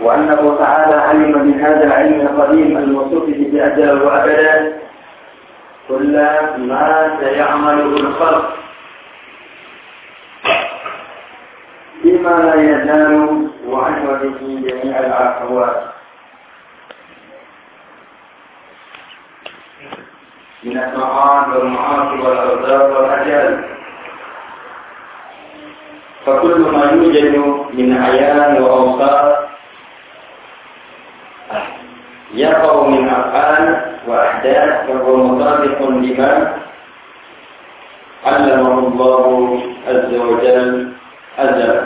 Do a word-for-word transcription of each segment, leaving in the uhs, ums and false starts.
وأنه تعالى علم من هذا العلم القديم الموصوف به أزلا وأبدا كل ما سيعمله الخلق بما لا يزال وعنه به جميع الأحوال من الطاعات والمعاصي والأرزاق والأجال. فكل ما يوجد من أعيان وأوصاف يقع من أفعال وأحداث فهو مطابق لما علمه الله عز وجل أزلا.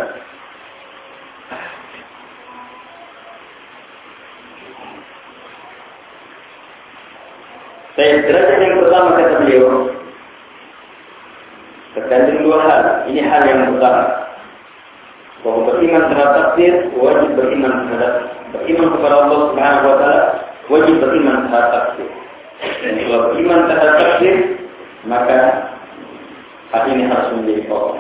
Saya derajat yang pertama kata beliau terkandung dua hal. Ini hal yang pertama, bahwa beriman terhadap takdir wajib beriman terhadap beriman kepada Allah Subhanahu wa taala wajib beriman terhadap takdir. Dan kalau beriman terhadap takdir maka hal ini harus menjadi pokok.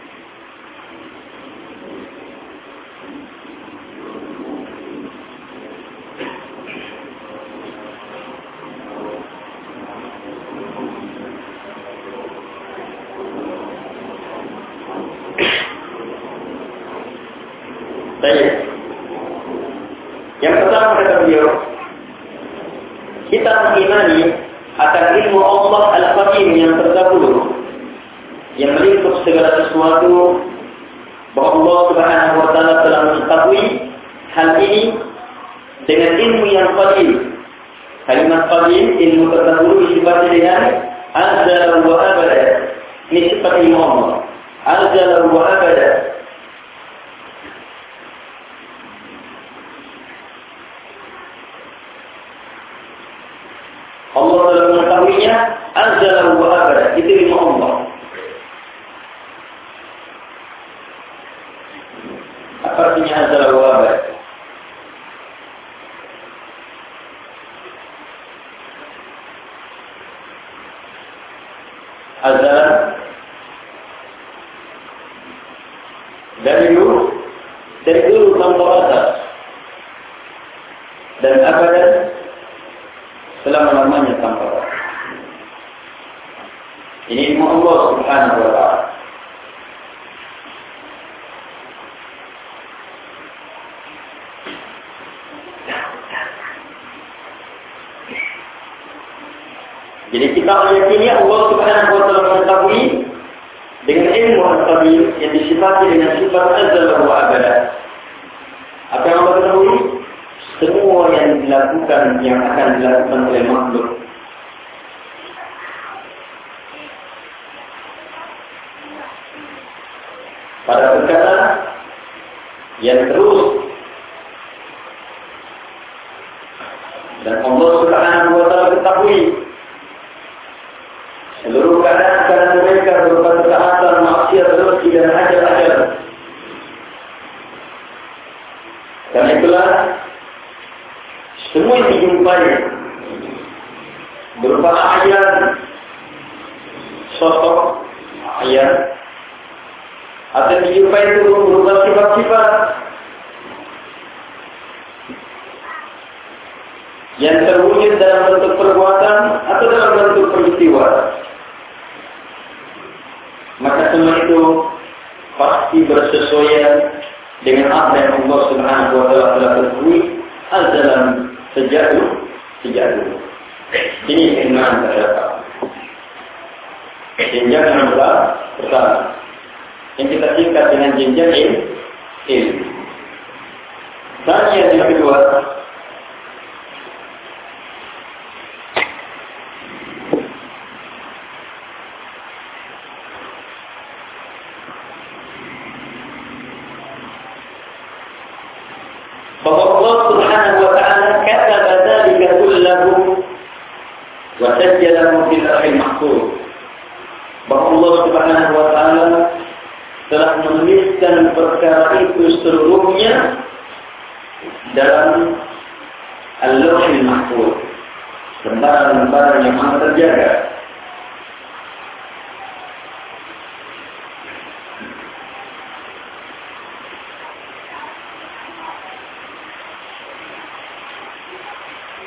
Yang pertama kata beliau, kita mengimani akan ilmu Allah Al-Qadim yang terdahulu, yang melingkup segala sesuatu, bahwa Allah Subhanahu wa taala telah mengetahui hal ini dengan ilmu yang qadim. Kalimat qadim, ilmu terdahulu disifati dengan azal wa abada. Ini sifat ilmu Allah. Azal wa abada. Allah telah mengetahuinya azal wa abada. Itu ilmu Allah. Apa artinya azal wa abada? Azal dari dulu, dari dulu tanpa batas, dan abadan selama-lamanya tanpa batas. Ini ilmu Allah Subhanahu wa taala. Jadi kita meyakini Allah Subhanahu wa taala mengetahui dengan ilmu al-qadim yang disifati dengan sifat azal wa abada. Apa yang Allah ketahui? Semua yang dilakukan, yang akan dilakukan oleh makhluk. Pada perkara yang terus, dan Allah Subhanahu wa taala ketahui seluruh keadaan-keadaan mereka berupa ketaatan, maksiat, rezeki dan ajal-ajal. Karena itulah semua yang dijumpai berupa ayat, sosok, ayat, atau dijumpai itu berupa sifat-sifat yang terwujud dalam bentuk perbuatan atau dalam bentuk peristiwa. Maka semua itu pasti bersesuaian dengan apa yang Allah Subhanahu wa taala telah ketahui azalan sejak dulu, sejak dulu. Ini iman terhadap jenjang yang pertama yang kita singkat dengan jenjang ilmu. Dan yang kedua, bahwa Allah Subhanahu wa taala kataba dzalika kullahu wa sajjalahu fil lauhil mahfuz. Bahwa Allah Subhanahu wa taala telah menuliskan perkara itu seluruhnya dalam al-lauhil mahfuz, lembaran-lembaran yang amat terjaga.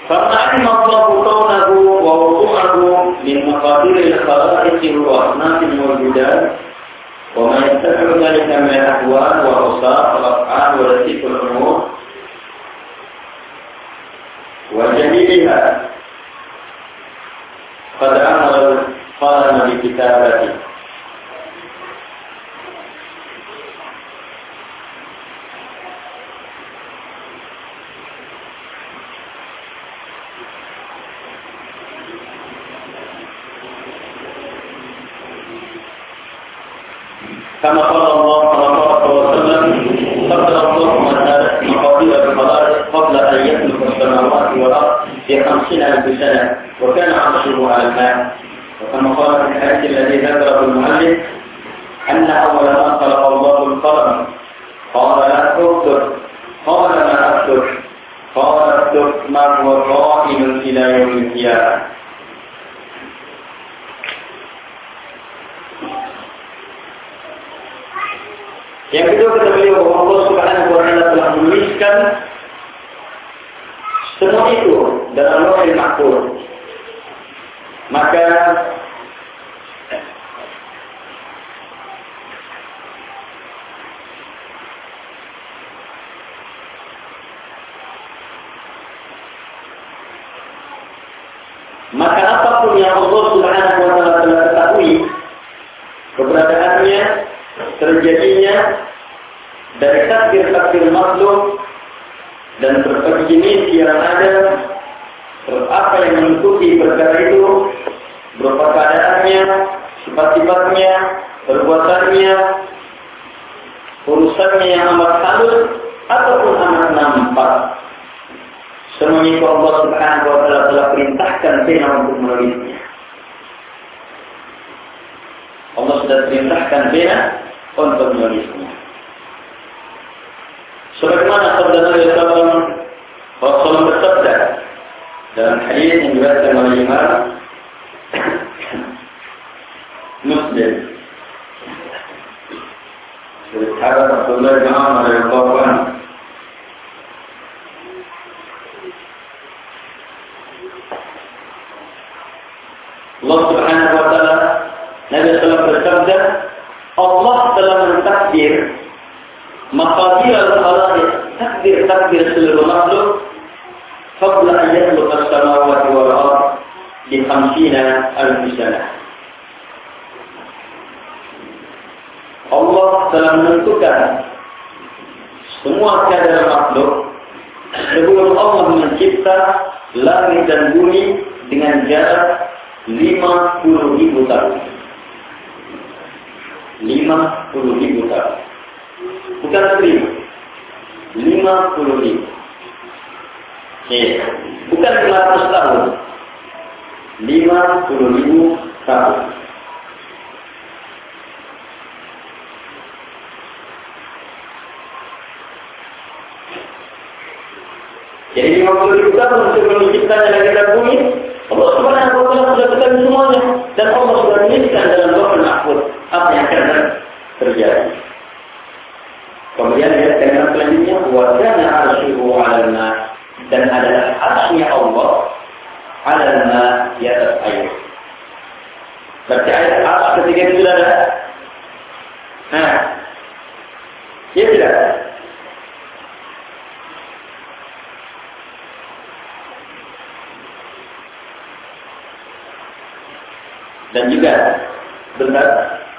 فَمَعْلِمَ اللَّهُ كَوْنَهُ وَوُضُوءَهُ مِنْ مَقَادِيرِ الْخَلَائِقِ وَأَصْنَافِ الْمَوْجُودَاتِ وَمَا يَتَّبِعُ ذَلِكَ مِنَ الْأَحْوَالِ وَأَوْصَافِ وَالْأَفْعَالِ وَلَطِيفِ الْأُمُورِ وَجَلِيلِهَا قَدْ أَمَرَ الْقَلَمَ بِكِتَابَتِهِ. كما قال الله صلى الله عليه وسلم قدر الله مقادير الخلائق قبل أن يخلق السماوات والأرض بخمسين ألف سنة وكان عرشه على الماء. وكما قال في الحديث الذي ذكره المؤلف أن أول ما خلق الله القلم قال لا اكتب، قال ما اكتب، قال اكتب ما هو قائم إلى يوم القيامة. Yang kedua kata beliau bahwa Allah Subhanahu wa taala telah menuliskan semua itu dalam Lauhul Mahfuz. Maka maka apapun yang Allah Subhanahu wa taala telah ketahui keberadaannya, terjadinya dari takdir-takdir makhluk dan berbagai jenis yang ada, terus apa yang mengikuti perkara itu, berupa keadaannya, sifat-sifatnya, perbuatannya, urusannya yang amat halus ataupun amat nampak. Semuanya itu Allah Subhanahu wa taala telah perintahkan pena untuk menulisnya. Allah sudah perintahkan pena untuk menulisnya. Sebagaimana sabda Nabi sallallahu alaihi wasallam bersabda dalam hadis yang diriwayatkan oleh Imam Muslim dari sahabat Rasulullah bin Umar radhiyallahu anhu, Allah Subhanahu wa taala, Nabi sallallahu alaihi wasallam bersabda, Allah telah mentakdir maqadir al-khalaiq, takdir-takdir seluruh makhluk qabla an yakhluqa as-samawati wal ardh bi khamsina alf sanah. Allah telah menentukan semua keadaan makhluk sebelum Allah mencipta langit dan bumi dengan jarak lima puluh ribu tahun. lima puluh ribu tahun. Bukan seribu. lima puluh ribu. Eh, bukan lima ratus tahun. lima puluh ribu tahun. Jadi lima puluh ribu tahun sebelum diciptanya langit dan bumi, Allah Subhanahu wa taala sudah ketahui semuanya, dan Allah sudah menuliskan dalam Lauhul Mahfuz apa yang akan terjadi. Kemudian ayat yang selanjutnya, wa kana 'arshuhu 'alal ma', dan adalah arsy-Nya Allah 'alal ma', di atas air. Berarti ayat apa ketika itu sudah ada? Nah, ya tidak. Dan juga benar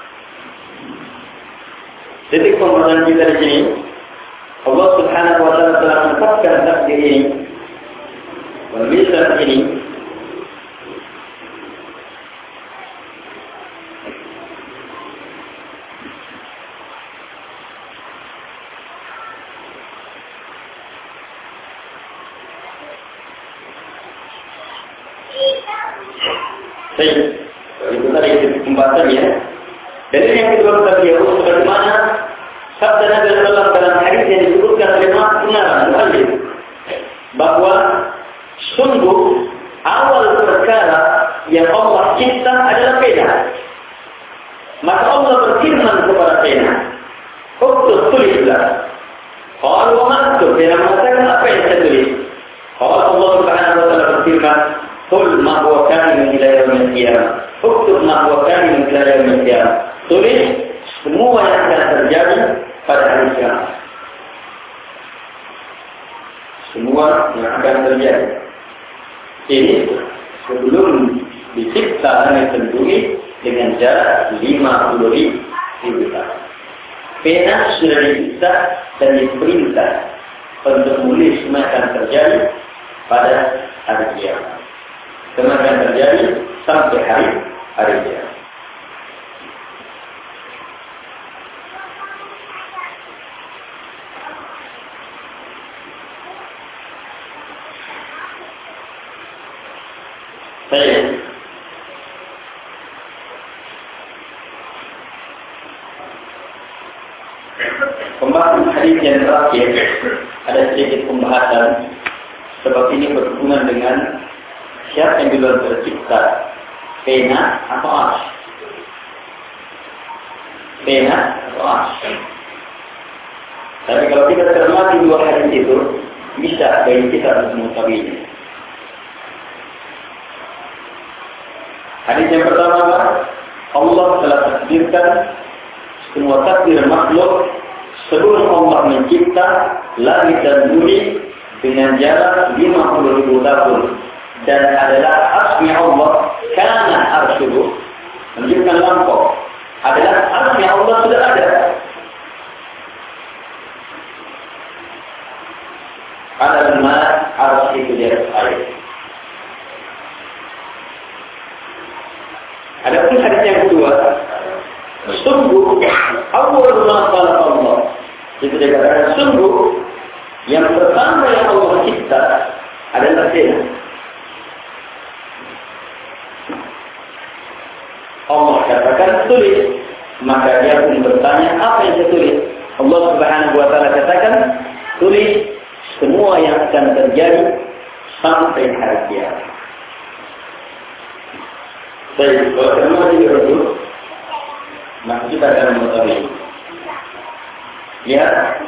titik pembahasan kita di sini, Allah Subhanahu wa taala telah menetapkan takdir ini, penulisan ini Baik, itu tadi pembahasannya. Dan ini yang kedua kata beliau, sebagaimana sabda Nabi sallallahu alaihi wasallam dalam hadis yang disebutkan oleh Imam Muslim, bahwa sungguh awal perkara yang Allah cipta adalah pena. Maka Allah berfirman kepada pena, "Uktub, tulislah." Kalau maktub, pena mengatakan apa yang saya tulis. Kalau Allah Subhanahu wa taala berfirman, "Qul ma huwa kainun ila yaumil qiyamah. Uktub ma huwa kainun ila yaumil qiyamah." Tulis semua yang akan terjadi pada hari kiamat. Semua yang akan terjadi. Ini sebelum dicipta langit dan bumi dengan jarak lima puluh ribu tahun. Pena sudah dicipta dan diperintah untuk menulis semua akan terjadi pada hari kiamat. Semua akan terjadi sampai hari hari kiamat. Baik. Pembahasan hadis yang terakhir ada sedikit pembahasan sebab ini berhubungan dengan siapa yang duluan tercipta, pena atau arsy. Pena atau arsy. Tapi kalau kita cermati dua hadis itu, bisa bagi kita untuk mengetahuinya. Hadis yang pertama, Allah telah takdirkan semua takdir makhluk sebelum Allah mencipta langit dan bumi dengan jarak lima puluh ribu tahun, dan adalah arsy Allah kana arsyuhu, menunjukkan lampau adalah arsy Allah sudah ada. Ada ma arsy itu di atas air. Adapun hadis yang kedua, sungguh awal ma khalaqa Allah. Itu dikatakan sungguh yang pertama yang Allah cipta adalah pena. Allah katakan tulis, maka dia pun bertanya apa yang saya tulis. Allah Subhanahu wa taala katakan tulis semua yang akan terjadi sampai hari kiamat. Baik, kalau semua itu, maka kita akan mengetahui. Ya,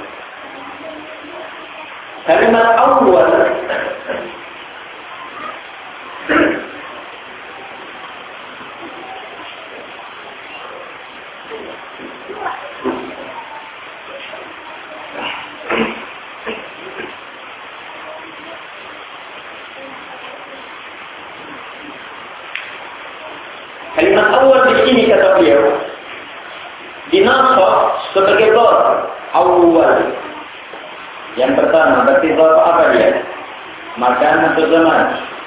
kalimat awal kalimat awal di sini kata beliau dinasab sebagai dhar awal. Yang pertama berarti dhar apa dia? Makan atau zaman?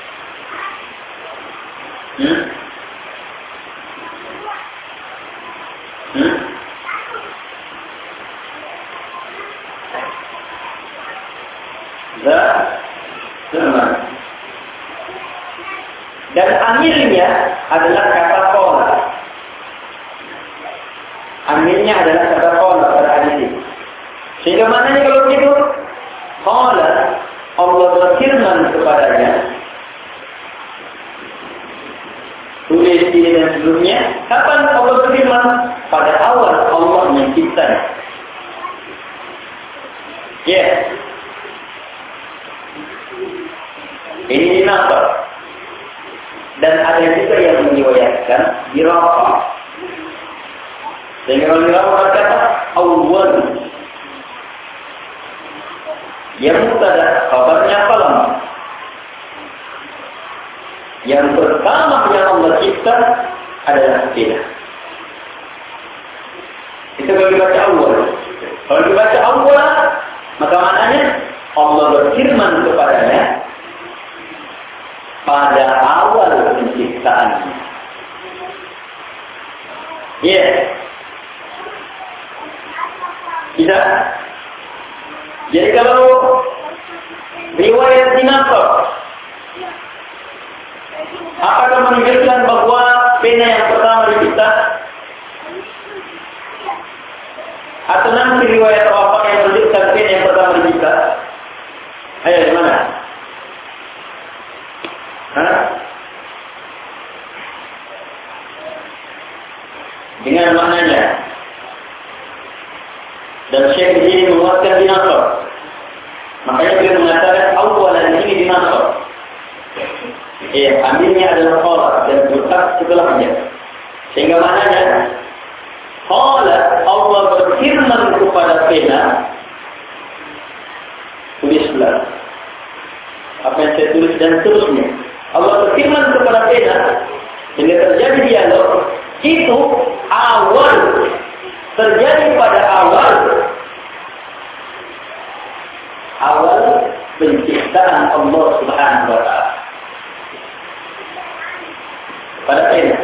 Hmm? Hmm? Zaman. Dan amilnya adalah kata qala. Amilnya adalah kata qala pada hadis ini. Sehingga maknanya kalau begitu, qala Allah berfirman kepadanya, tulis ini dan sebelumnya. Kapan Allah berfirman? Pada awal Allah menciptanya. Ya. Yeah. Ini dinasab. Dan ada juga yang meriwayatkan dirafa. Sehingga kalau dirafa berkata awal. Yang mubtada kabarnya qalam. Yang pertama yang Allah cipta adalah pena. Itu kalau dibaca awal. Kalau dibaca awal, maka maknanya Allah berfirman kepadanya pada awal penciptaannya. Ya. Yeah. Tidak. Jadi kalau riwayat dinasab, apakah menunjukkan bahwa pena yang pertama dicipta? Atau nanti riwayat apa yang menunjukkan pena yang pertama dicipta? Ayo, di mana? Hah? Dengan maknanya. Dan Syekh di sini menguatkan dinasab. Makanya beliau mengatakan awalan ini dinasab. Ya, ambilnya adalah qala dan letak setelahnya. Sehingga maknanya qala, Allah berfirman kepada pena, tulislah apa yang saya tulis dan seterusnya. Allah berfirman kepada pena, sehingga terjadi dialog. Itu awal, terjadi pada awal awal penciptaan Allah Subhanahu wa Ta'ala pada pena.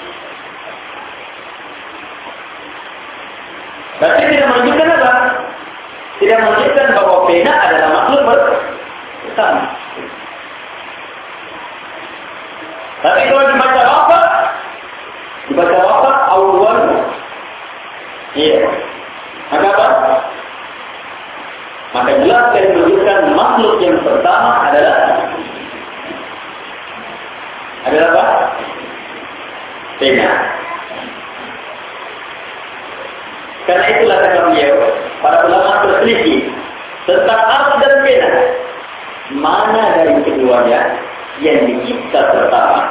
Berarti tidak menunjukkan apa? Tidak menunjukkan bahwa pena adalah makhluk bersama. Tapi kalau dibaca apa? Dibaca apa? Awal. Iya. Maka apa? Maka jelas yang menunjukkan makhluk yang pertama adalah adalah apa? Pena. Karena itulah kata beliau, para ulama berselisih tentang arti dan pena. Mana dari keduanya yang dicipta pertama?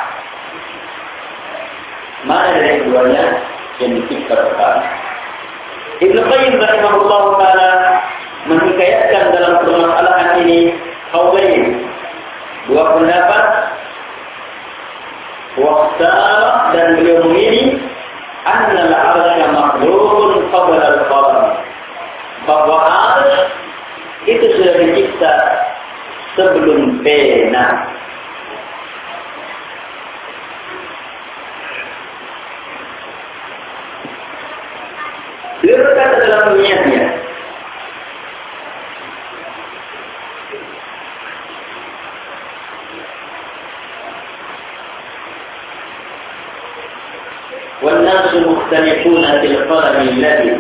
Mana dari keduanya yang dicipta pertama? Ibnu Qayyim rahimahullah taala menghikayatkan dalam permasalahan ini qaulain, dua pendapat, waqtara, dan beliau memilih anna al-'arsya makhluqun qabla al-qalam, bahwa arsy itu sudah dicipta sebelum pena. Beliau berkata dalam penyiasnya, والناس مختلفون في القلم الذي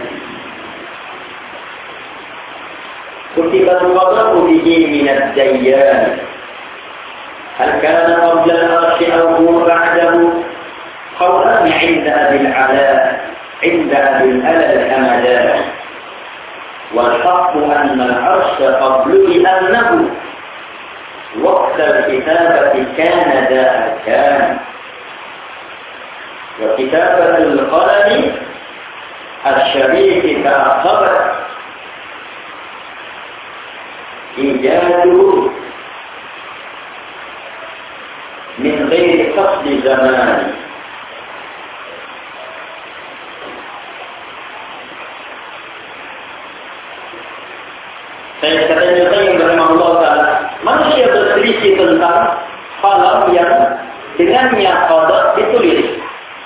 كتب القضاء به من الديان، هل كان قبل العرش أو هو بعده؟ قولان عند أبي العلاء عند أبي الألا الحمدان، والحق أن العرش قبل لأنه وقت الكتابة كان ذا أركان، وكتابة القلم الشريف تأخرت إيجاده من غير قصد زمان. Saya kata Ibnu Qayyim rahimahullah taala, manusia berselisih tentang qalam yang dengannya qada ditulis.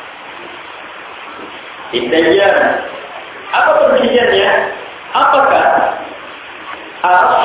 Intinya, apa perjanjiannya? Apakah arsy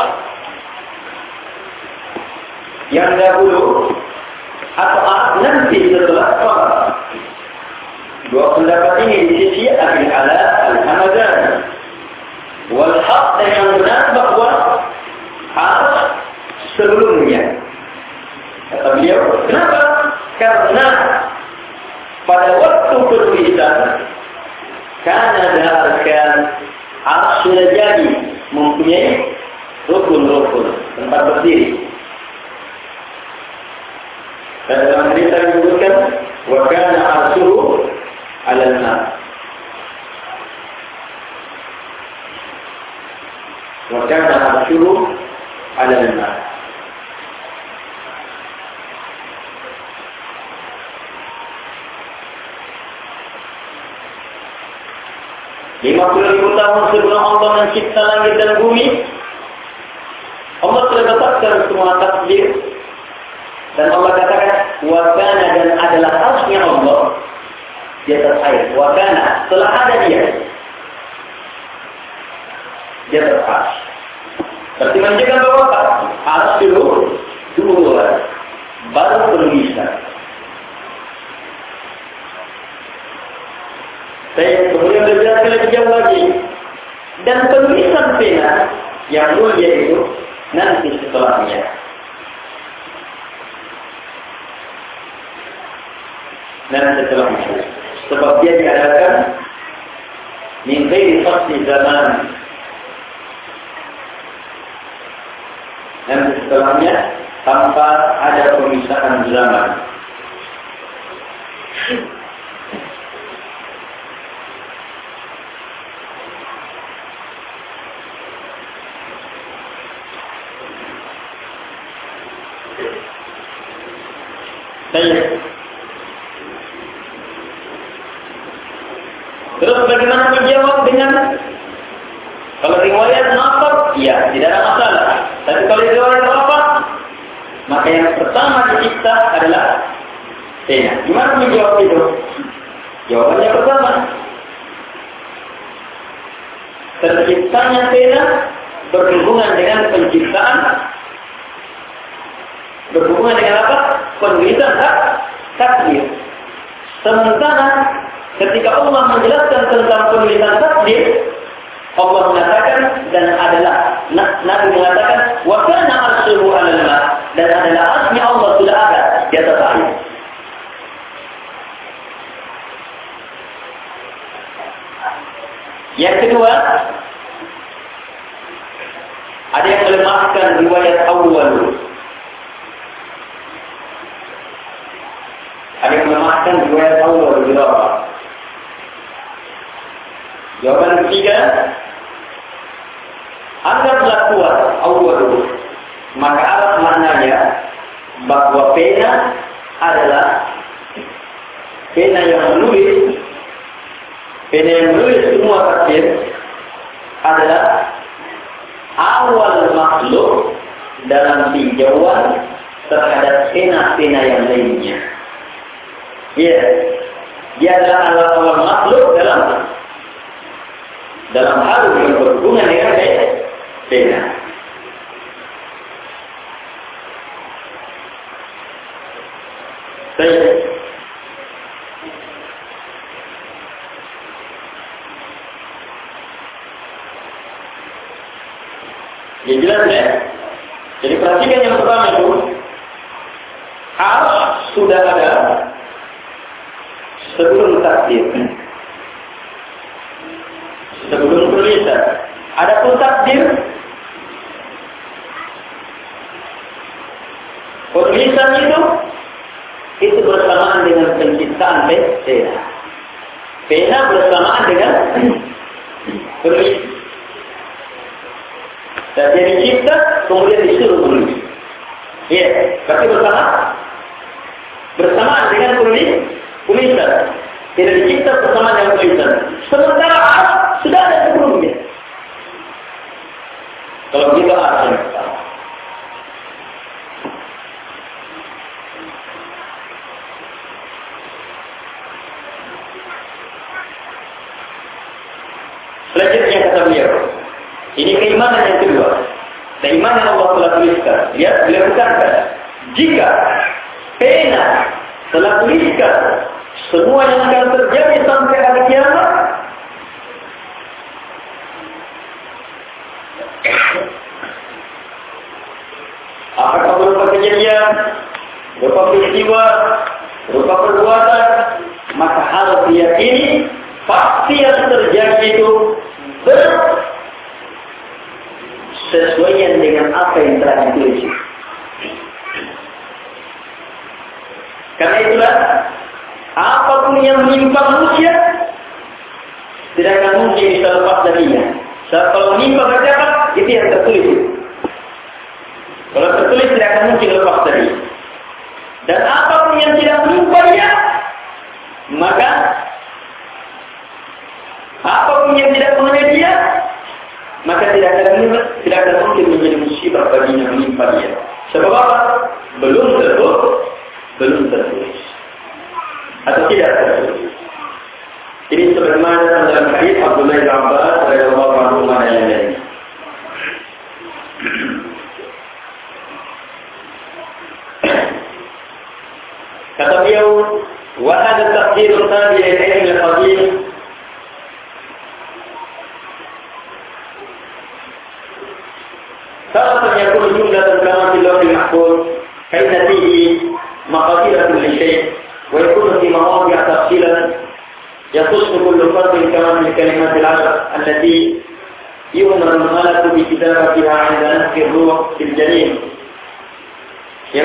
yang dahulu atau arsy nanti setelah qalam? Dua pendapat ini di sisi Abil Ala Al-Hamadan. Wal haq, yang benar bahwa arsy sebelumnya. Kata beliau, kenapa? Karena pada waktu penulisan karena daharkan arsy sudah jadi mempunyai rukun-rukun tempat berdiri. Dan dalam hadis disebutkan wa kana arshuhu 'ala al-ma. Wa kana arshuhu 'ala al-ma. lima puluh ribu tahun sebelum Allah mencipta langit dan bumi, Allah telah tetapkan semua takdir. Dan Allah katakan, wa kana, dan adalah arsy-nya Allah di atas air. Wa kana, telah ada dia di atas arsy. Berarti menunjukkan bahwa arsy dulu dulu baru penulisan. Saya kemudian berjelaskan lebih jauh lagi. Dan penulisan pena yang mulia itu nanti setelahnya. Nanti setelahnya. Sebab dia diadakan min ghairi fasli zaman. Nanti setelahnya tanpa ada pemisahan zaman. Baik. Terus bagaimana menjawab dengan kalau riwayat nafar, ya tidak ada masalah. Tapi kalau riwayat apa, maka yang pertama dicipta adalah pena. Gimana menjawab itu? Jawabannya pertama, terciptanya pena berhubungan dengan penciptaan, berhubungan dengan apa? Penulisan takdir. Sementara ketika Allah menjelaskan tentang penulisan takdir, Allah mengatakan dan adalah Nabi mengatakan wa kana arshuhu 'alal ma, dan adalah arsy Allah sudah ada di atas air. Yang kedua, ada yang melemahkan riwayat awal. Ada yang melemahkan riwayat awal berapa? Jawaban ketiga, anggaplah kuat awal, maka arah maknanya bahwa pena adalah pena yang menulis, pena yang menulis semua takdir adalah awal makhluk dalam tinjauan terhadap pena-pena yang lainnya. Ya, yeah. Dia adalah awal makhluk dalam dalam hal yang berhubungan dengan pena. Baik. Ya jelas ya. Jadi perhatikan yang pertama itu, harus sudah ada sebelum takdir, sebelum tulisan. Adapun takdir, tulisan itu itu bersamaan dengan penciptaan pena. Pena bersamaan dengan tulis. Dan dia dicipta, kemudian disuruh tulis. Ya, berarti bersamaan. Bersamaan dengan tulis, tulisan. Tidak dicipta bersama dengan tulisan. Sementara arsh sudah ada sebelumnya. Kalau kita arsh yang pertama. Selanjutnya kata beliau, ini keimanan yang kedua. Keimanan Allah telah tuliskan. Ya, beliau katakan, jika pena telah tuliskan semua yang akan terjadi sampai hari kiamat, apakah berupa kejadian, berupa peristiwa, berupa perbuatan, maka harus diyakini pasti yang terjadi itu bersesuaian dengan apa yang telah ditulis. Karena itulah, apapun yang menimpa manusia tidak akan mungkin bisa lepas darinya. Sebab kalau menimpa berarti apa? Itu yang tertulis. Kalau tertulis tidak akan mungkin lepas darinya. Dan apapun yang tidak menimpa dia, maka apapun yang tidak mengenai dia, maka tidak akan tidak akan mungkin menjadi musibah baginya menimpa dia. Sebab apa? Belum tertulis, belum tertulis, atau tidak tertulis. Ini sebagaimana dalam hadis Abdullah bin Abbas radhiyallahu anhu yang lain. Kata beliau, wa hadha taqdir tabi al-ilm al-qadim. Salah yakun jumlatan kama fil lawhil mahfuz, kaina fihi maqadir kulli shay', wa yakunu fi mawadi' tafsilan yakhussu kullu fardin kama fil kalimat al-'ashr allati yu'mar al-malak bi kitabatiha 'inda nafsi ar-ruh fil janin. Ya.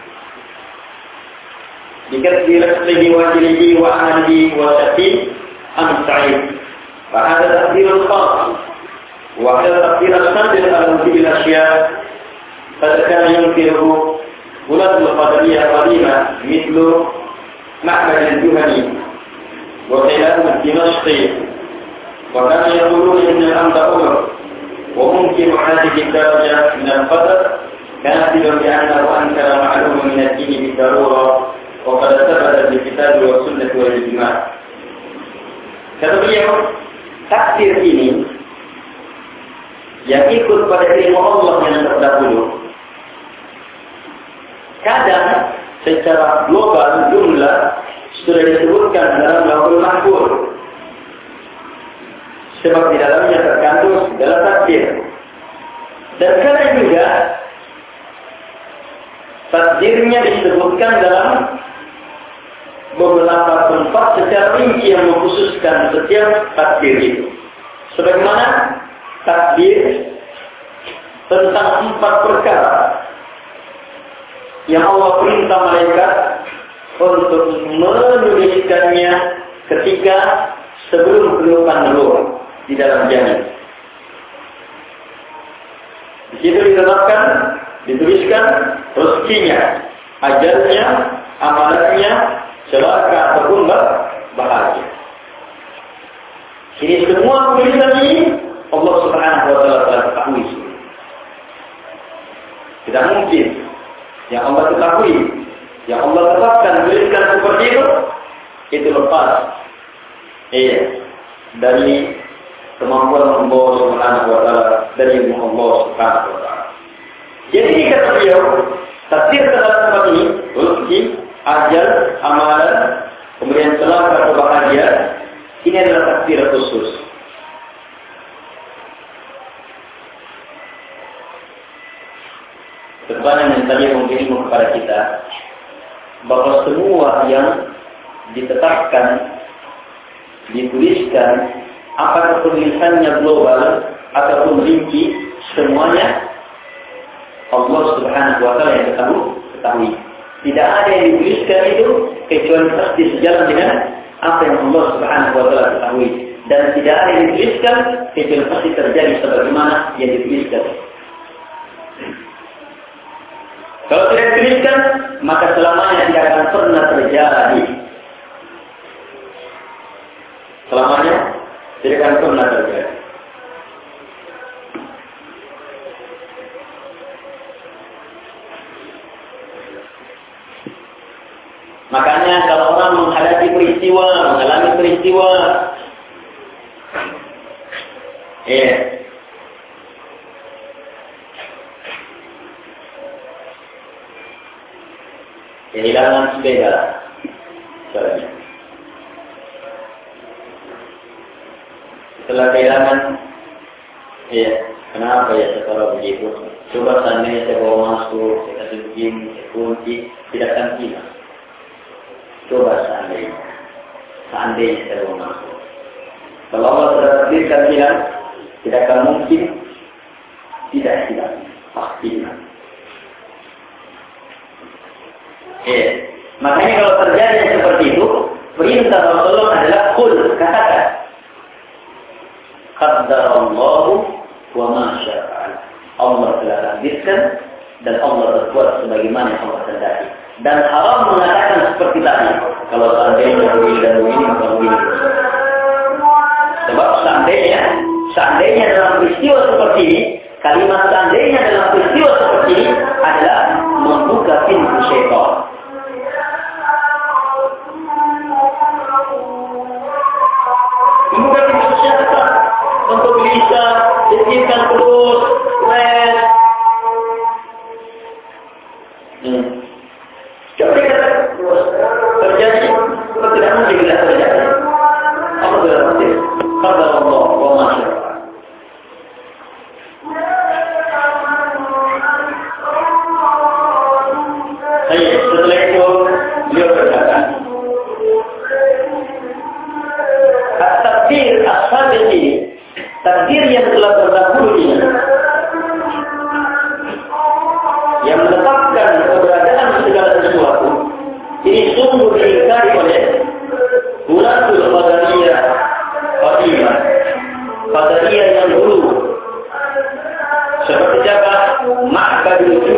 بكسر رسله وجله وعمله وشفيه عن سعيد فهذا تقدير الخاص وهذا تقدير الصدر على وجود الأشياء فإذا كان ينكره ولاة القدرية قديمة مثل معبد الجهني وخلافه الدمشقي وكانوا يقولون إن الأمر أمر وممكن هذه الدرجة من القدر كافر بأنه أنكر معلوم من الدين بالضرورة وقد ثبت بالكتاب والسنة والإجماع. Kata beliau, takdir ini yang ikut pada ilmu Allah yang terdahulu, kadang secara global jumlah sudah disebutkan dalam Lauhul Mahfuz, sebab di dalamnya terkandung dalam takdir. Dan kadang juga takdirnya disebutkan dalam beberapa tempat secara rinci yang mengkhususkan setiap takdir itu. Sebagaimana takdir tentang empat perkara yang Allah perintah malaikat untuk menuliskannya ketika sebelum pelukan roh di dalam janin. Di situ ditetapkan, dituliskan rezekinya, ajalnya, amalannya, celaka ataupun bahagia. Ini semua tulisan ini Allah Subhanahu wa taala telah ketahui. Tidak mungkin yang Allah ketahui, yang Allah tetapkan tuliskan seperti itu, itu lepas iya dari kemampuan Allah Subhanahu wa taala, dari ilmu Allah Subhanahu wa taala. Jadi kata beliau, takdir dalam tempat ini, rezeki, ajal, amalan, kemudian celaka atau bahagia, ini adalah takdir khusus. Kebenaran yang tadi mengirim kepada kita bahwa semua yang ditetapkan, dituliskan, apakah tulisannya global ataupun rinci, semuanya Allah Subhanahu wa taala yang ketahui. Tidak ada yang dituliskan itu kecuali pasti sejalan dengan apa yang Allah Subhanahu wa taala ketahui, dan tidak ada yang dituliskan kecuali pasti terjadi sebagaimana yang dituliskan. Kalau tidak dituliskan, maka selamanya tidak akan pernah terjadi. Selamanya tidak akan pernah terjadi. Makanya kalau orang menghadapi peristiwa, mengalami peristiwa, eh, kehilangan sepeda, misalnya. Setelah kehilangan, ya, kenapa ya setelah begitu? Coba seandainya saya bawa masuk, saya kasih begini, saya kunci, tidak akan hilang. Coba seandainya, seandainya saya bawa masuk. Kalau Allah sudah takdirkan hilang, tidak akan mungkin tidak hilang, pasti hilang. Eh, makanya kalau terjadi seperti itu, perintah Rasulullah adalah kul, katakan. Qaddarallahu wa ma syaa'a. Allah telah takdirkan dan Allah berbuat sebagaimana yang Allah kehendaki. Dan haram mengatakan seperti tadi, kalau seandainya begini dan begini maka begini. Sebab seandainya, seandainya dalam peristiwa seperti ini, kalimat seandainya dalam peristiwa seperti ini adalah membuka pintu syaitan. Membuka pintu syaitan untuk bisa dipikirkan terus, res. Hmm. Coba kita terjadi, tidak mungkin tidak terjadi. Apa dalam hadis? Qadar Allah wa ma syaa.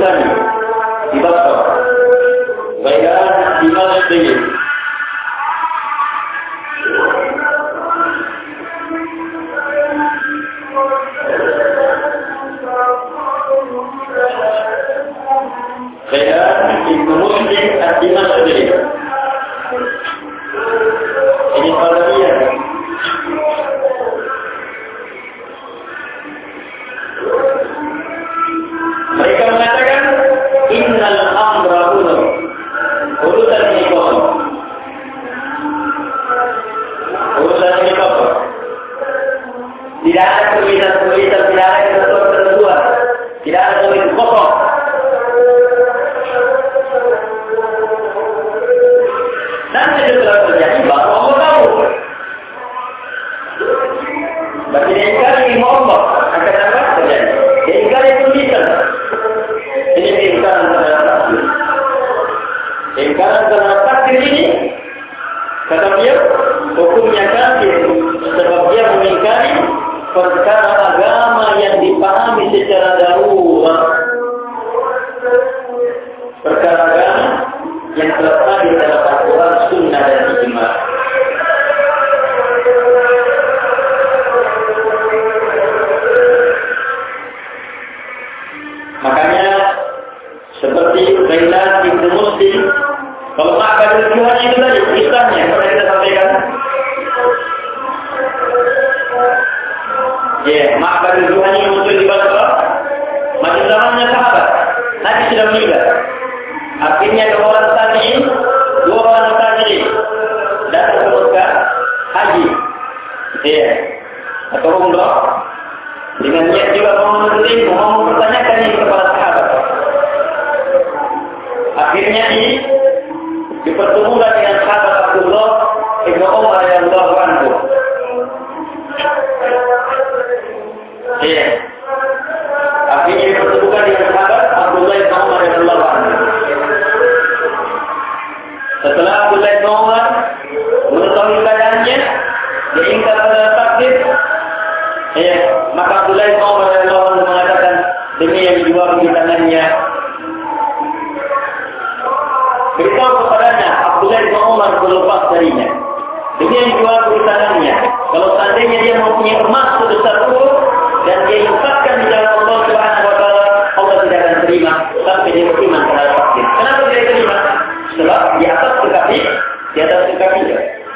Al-Juhani di Basrah. Gairan di Masjid. Gairan Ibnu Muslim di Masjid. Ini Qadriyah. Mereka mengatakan innal amra unur. Urusan ini kosong. Urusan ini kosong. Tidak ada tulisan-tulisan, tidak ada ketentuan-ketentuan. Tidak ada tulisan kosong. Nanti setelah terjadi baru Allah tahu. Berarti dia ingkari ilmu Allah akan apa terjadi. Dia ingkari tulisan. Ini ingkaran terhadap takdir. Ingkaran terhadap takdir ini, kata dia, hukumnya kafir sebab dia mengingkari perkara agama yang dipahami secara darurat. Perkara agama yang terletak di dalam Al-Quran, Sunnah dan Ijma'. Makanya seperti Gailan Ibnu Muslim, kalau Ma'bad Al-Juhani itu tadi kisahnya pernah kita sampaikan. Ya, yeah, Ma'bad Al-Juhani muncul di Basrah masih zamannya sahabat. Nabi sudah meninggal. Akhirnya dua orang tabi'in, dua orang tabi'in datang ke Mekah haji, ya, atau umrah dengan niat juga mau menulis, mau mempertanyakan ini kepada sahabat. Akhirnya ini dipertemukan dengan sahabat Abdullah Ibnu Umar radhiyallahu anhu. Ya, akhirnya dipertemukan dengan sahabat Abdullah Ibnu Umar radhiyallahu anhu. Setelah Abdullah bin Umar mengetahui keadaannya, dia ingkar pada takdir. Ya, maka Abdullah bin Umar radhiyallahu anhu mengatakan, demi yang dijual di tangannya. Beritahu kepadanya, Abdullah bin Umar berlepas darinya. Demi yang dijual di tangannya. Kalau seandainya dia mempunyai emas sebesar itu dan dia infakkan di jalan Allah Subhanahu wa taala, Allah tidak akan terima sampai dia beriman terhadap takdir. Kenapa dia terima? Sebab di atas kaki, di atas kakinya.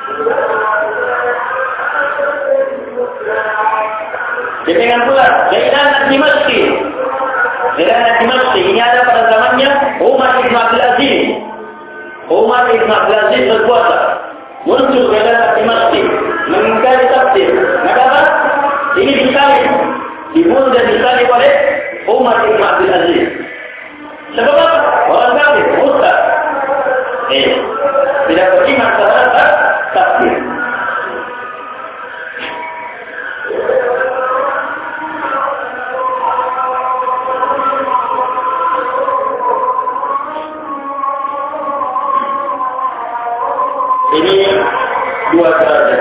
Demikian pula, Gailan Ad-Dimashqi. Gailan Ad-Dimashqi ini ada pada zamannya Umar Ibn Abdul Aziz. Umar Ibn Abdul Aziz berkuasa. Muncul Gailan Ad-Dimashqi mengingkari takdir. Kenapa? Ini disalib, dibunuh dan disalib oleh Umar Ibn Abdul Aziz. Sebab apa? Orang kafir, murtad. Eh, tidak beriman terhadap takdir. Ini dua derajat.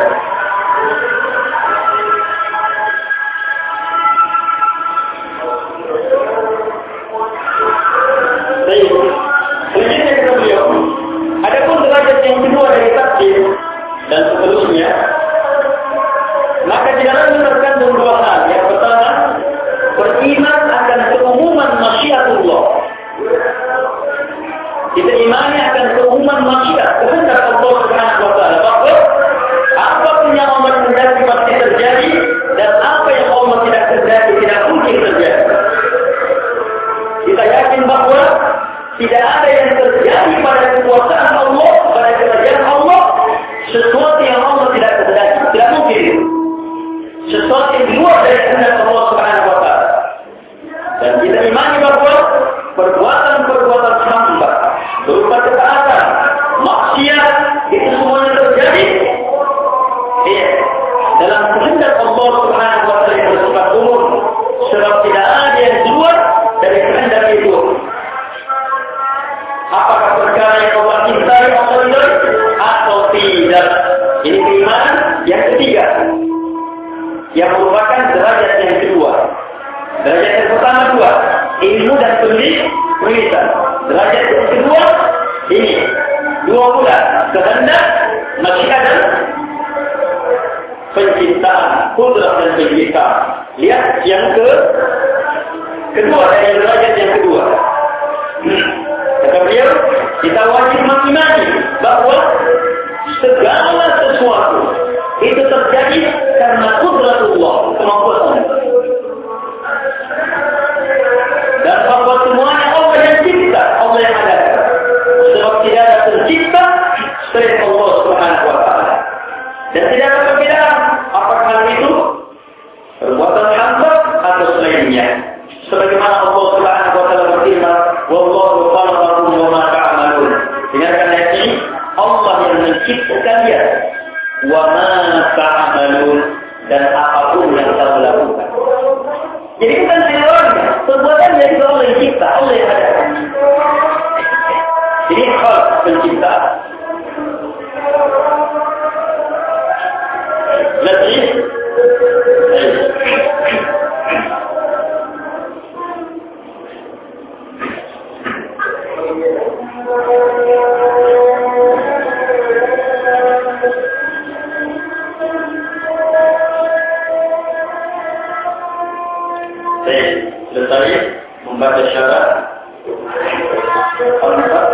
Baik. Selanjutnya kata beliau, adapun derajat yang kedua dari takdir dan seterusnya, maka di dalamnya terkandung dua hal. Yang pertama, beriman akan keumuman masyiatullah. Kita imani akan keumuman masyiat, kehendak Allah Subhanahu wa taala. Bahwa apapun yang Allah kehendaki pasti terjadi dan apa yang Allah tidak kehendaki tidak mungkin terjadi. Kita yakin bahwa tidak ada yang terjadi pada kekuasaan Allah, pada kerajaan Allah, sesuatu yang Allah tidak kehendaki, tidak mungkin. Sesuatu yang luar dari kehendak Allah Subhanahu wa taala. Dan kita imani bahwa perbuatan-perbuatan hamba berupa ketaatan, maksiat, itu semuanya terjadi. Iya, dalam kehendak Allah Subhanahu wa taala yang bersifat umum, sebab tidak ada yang keluar dari kehendak itu. Apakah perkara yang Allah cintai Allah ridhoi atau tidak? Ini keimanan yang ketiga, yang merupakan derajat yang kedua. tinggi perintah. Derajat yang kedua ini dua bulan kehendak masyiat dan penciptaan, kudrat dan penciptaan. Lihat yang ke kedua dari derajat yang kedua. Kata beliau, kita wajib mengimani bahwa segala sesuatu itu terjadi karena kudratullah, kemampuan Allah. Dan bahwa semuanya Allah yang cipta, Allah yang ada. Sebab tidak ada tercipta selain Allah Subhanahu wa taala. Dan tidak ada perbedaan apakah hal itu perbuatan hamba atau selainnya. Sebagaimana Allah Subhanahu wa taala berfirman, "Wallahu khalaqakum wa ma ta'malun." Dengarkan ayat ini, Allah yang mencipta kalian wa ma ta'malun, dan apapun yang kamu lakukan. Jadi bukan hanya orangnya, perbuatan yang Allah yang cipta, Allah yang ada. Jadi hal pencipta. Jadi selesai membaca syarat empat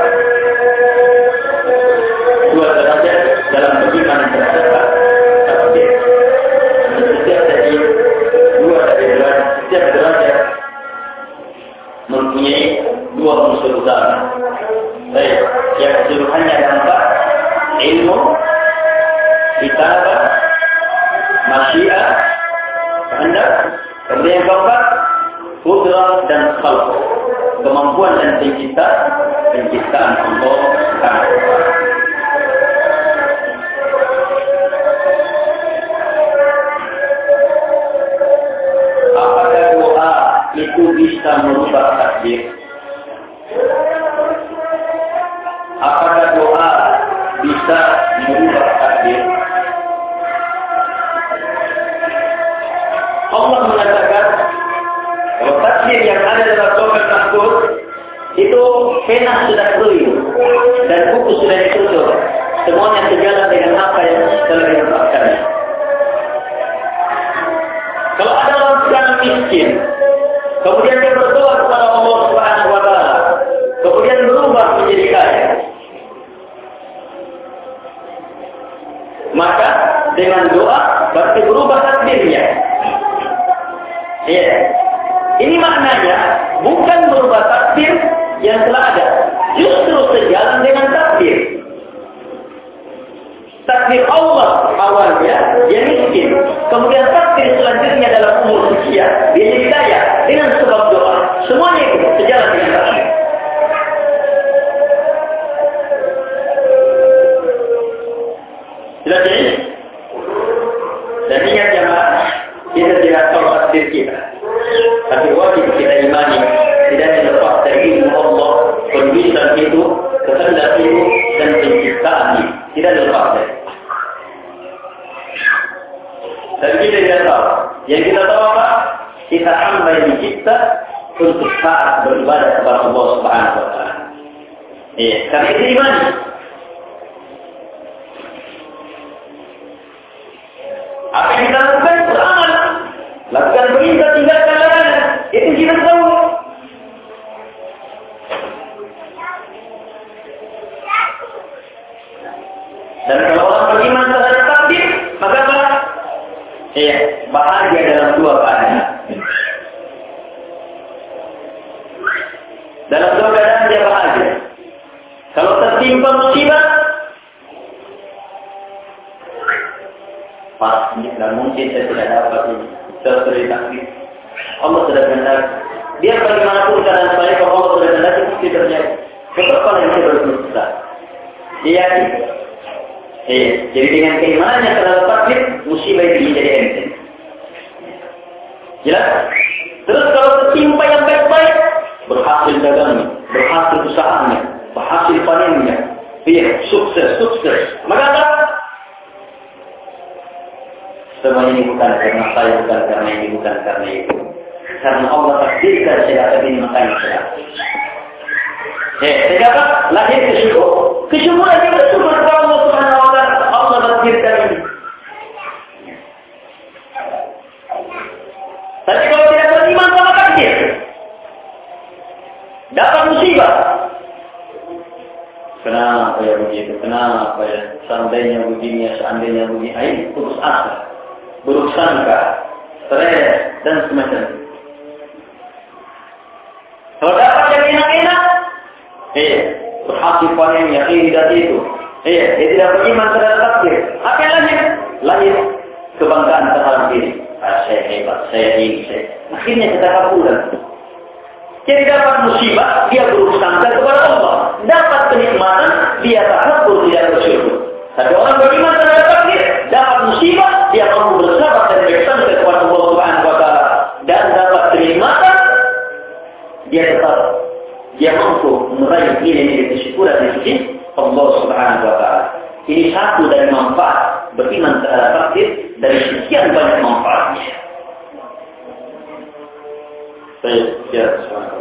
dua derajat dalam beriman terhadap takdir. Setiap dari dua dari derajat, setiap derajat mempunyai dua unsur utama. Baik, yang keseluruhannya ada empat: ilmu, kitabah, masyiah, kehendak. Kemudian yang keempat, kudrah dan khalq, kemampuan dan pencipta, penciptaan Allah Subhanahu wa taala. Apakah doa itu bisa merubah takdir? Apakah doa bisa merubah takdir? Allah mengatakan bahwa takdir yang ada dalam doa tersebut itu pena sudah kering dan buku sudah ditutup. Semuanya sejalan dengan apa yang telah ditetapkan. Kalau ada orang yang miskin, kemudian dia berdoa kepada Allah Subhanahu wa taala, kemudian berubah menjadi kaya, maka dengan doa berarti berubah takdirnya. Ya. Ini maknanya bukan berubah takdir yang telah ada, justru sejalan dengan takdir. Takdir Allah awalnya dia miskin, kemudian takdir selanjutnya dalam umur sekian dia jadi kaya dengan sebab doa. Semuanya itu sejalan dengan takdir. Jelas ini? Dan ingat jemaah, kita tidak tahu takdir kita, tapi wajib kita imani tidak terlepas dari ilmu Allah, kondisi itu, kehendak itu, dan penciptaan itu. Tidak terlepas dari. Dan kita tidak tahu. Yang kita tahu apa? Kita hamba yang dicipta untuk taat beribadah kepada Allah Subhanahu wa taala. Iya, karena itu imani. Apa yang kita lakukan? Beramal. Lakukan perintah, tinggalkan larangan. Itu kita tahu. Dan kalau orang beriman terhadap takdir, maka apa? Iya, bahagia dalam dua keadaan. Dalam dua keadaan dia bahagia. Kalau tertimpa musibah, pasti dan mungkin saya tidak dapat ini. Terjadi takdir. Allah sudah kehendaki. Biar bagaimanapun keadaan saya, kalau Allah sudah kehendaki pasti terjadi. Sebab kalau yang saya berdosa, dia eh, jadi dengan keimanannya terhadap takdir, musibah itu menjadi enteng. Jelas? Terus kalau tertimpa yang baik-baik, berhasil dagangnya, berhasil usahanya, berhasil panennya, dia sukses, sukses. Maka apa? Semua ini bukan karena saya, bukan karena ini, bukan karena itu. Karena Allah takdirkan saya ini makanya saya. lahir kesyukur. Kesyukuran yang bersyukur kepada Allah Subhanahu wa taala. Allah mentakdirkan ini. Tapi kalau tidak beriman sama takdir, dapat musibah. Kenapa ya begitu? Kenapa ya? Seandainya begini, ya seandainya begini. Ayo putus asa, buruk sangka, stres dan semacamnya. Kalau dapat yang enak-enak, iya, berhasifan yang yakin dan itu, iya, dia tidak beriman terhadap takdir. Apa yang lahir? Lahir kebanggaan terhadap diri. Ah, saya hebat, saya ini, saya. Akhirnya kita kaburan. Jadi dapat musibah, dia buruk sangka kepada Allah. Dapat kenikmatan, dia takabur, tidak bersyukur. Tapi orang beriman terhadap takdir, dapat musibah, dia mampu bersabar dan bersangka kepada Allah Subhanahu wa taala. Dan dapat kenikmatan, dia tetap dia mampu meraih nilai-nilai kesyukuran di sisi Allah Subhanahu wa taala. Ini satu dari manfaat beriman terhadap takdir dari sekian banyak manfaatnya. Baik, ya,